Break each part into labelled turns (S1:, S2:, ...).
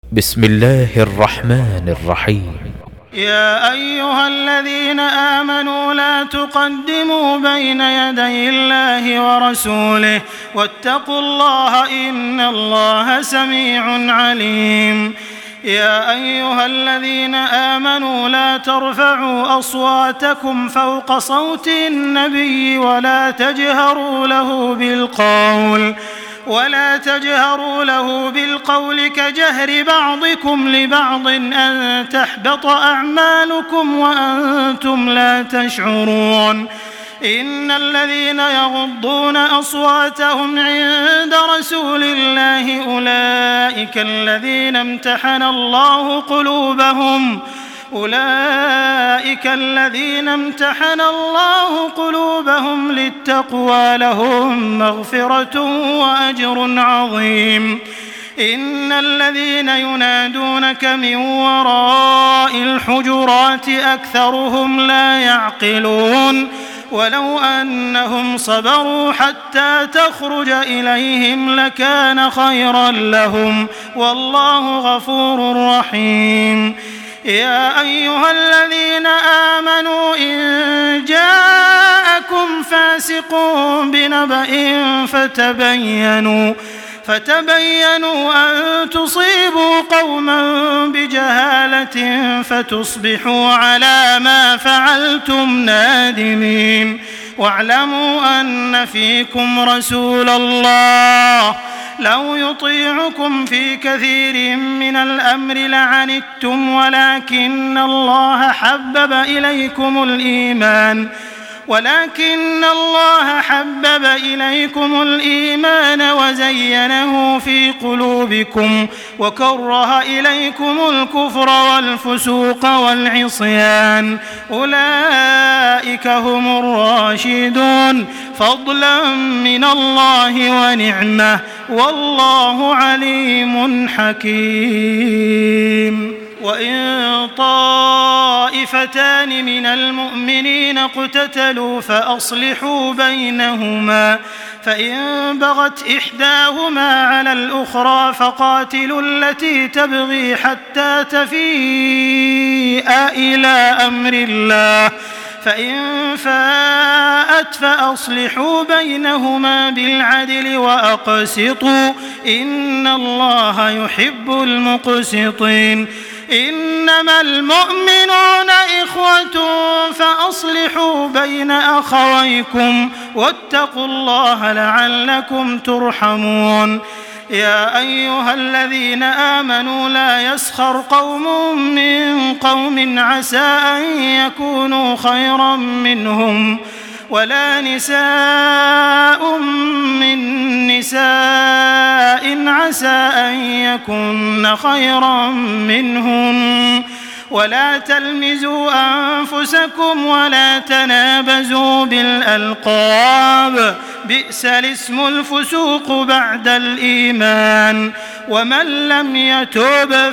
S1: بسم الله الرحمن الرحيم.
S2: يا أيها الذين آمنوا لا تقدموا بين يدي الله ورسوله واتقوا الله إن الله سميع عليم. يا أيها الذين آمنوا لا ترفعوا أصواتكم فوق صوت النبي ولا تجهروا له بالقول كجهر بعضكم لبعض أن تحبط أعمالكم وأنتم لا تشعرون. إن الذين يغضون أصواتهم عند رسول الله أولئك الذين امتحن الله قلوبهم للتقوى لهم مغفرة وأجر عظيم. إن الذين ينادونك من وراء الحجرات أكثرهم لا يعقلون ولو أنهم صبروا حتى تخرج إليهم لكان خيرا لهم والله غفور رحيم. يا أيها الذين آمنوا إن جاءكم فاسق بنبأ فتبينوا أن تصيبوا قوما بجهالة فتصبحوا على ما فعلتم نادمين. واعلموا أن فيكم رسول الله لو يطيعكم في كثير من الأمر لعنتم ولكن الله حبب إليكم الإيمان وزينه في قلوبكم وكره إليكم الكفر والفسوق والعصيان أولئك هم الراشدون فضلا من الله ونعمة والله عليم حكيم. وإن طائفتان من المؤمنين اقتتلوا فأصلحوا بينهما فإن بغت إحداهما على الأخرى فقاتلوا التي تبغي حتى تفيء إلى أمر الله فإن فاءت فأصلحوا بينهما بالعدل وأقسطوا إن الله يحب المقسطين. إنما المؤمنون إخوة فأصلحوا بين أخويكم واتقوا الله لعلكم ترحمون. يا أيها الذين آمنوا لا يسخر قوم من قوم عسى أن يكونوا خيرا منهم ولا نساء من نساء عسى أن يكن خيرا منهن ولا تلمزوا أنفسكم ولا تنابزوا بالألقاب بئس الاسم الفسوق بعد الإيمان ومن لم يتوب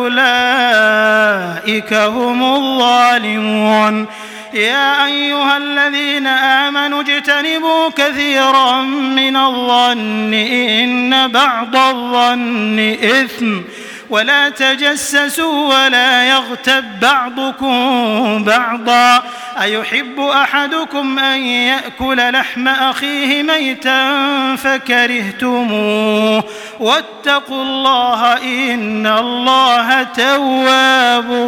S2: فأولئك هم الظالمون. يا أيها الذين آمنوا اجتنبوا كثيرا من الظن إن بعض الظن إثم ولا تجسسوا ولا يغتب بعضكم بعضا أيحب أحدكم أن يأكل لحم أخيه ميتا فكرهتموه واتقوا الله إن الله تواب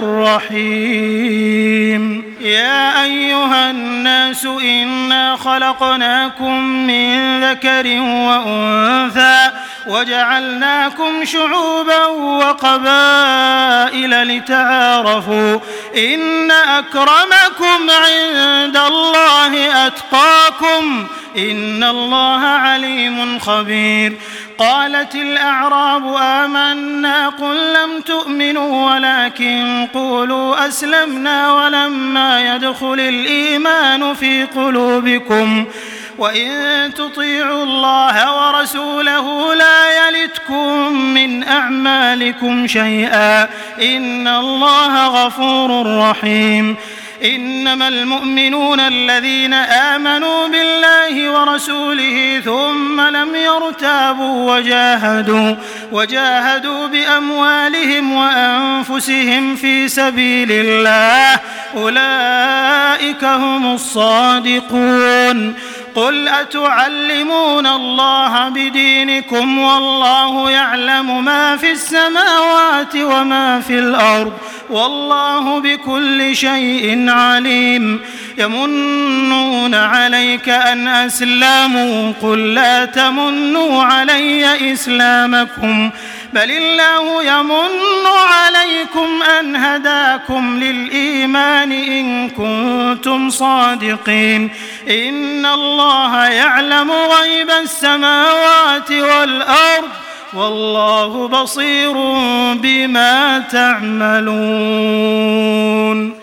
S2: رحيم. يا أيها الناس إنا خلقناكم من ذكر وأنثى وجعلناكم شعوبا وقبائل لتعارفوا إن أكرمكم عند الله أتقاكم إن الله عليم خبير. قالت الأعراب آمنا قل لم تؤمنوا ولكن قولوا أسلمنا ولما يدخل الإيمان في قلوبكم وإن تطيعوا الله ورسوله لا يلتكم من أعمالكم شيئا إن الله غفور رحيم. إنما المؤمنون الذين آمنوا بالله ورسوله ثم لم يرتابوا وجاهدوا بأموالهم وأنفسهم في سبيل الله أولئك هم الصادقون. قل أتعلمون الله بدينكم والله يعلم ما في السماوات وما في الأرض والله بكل شيء عليم. يمنون عليك أن أسلموا قل لا تمنوا علي إسلامكم بل الله يمن عليكم أن هداكم للإيمان إن كنتم صادقين. إن الله يعلم غيب السماوات والأرض والله بصير بما تعملون.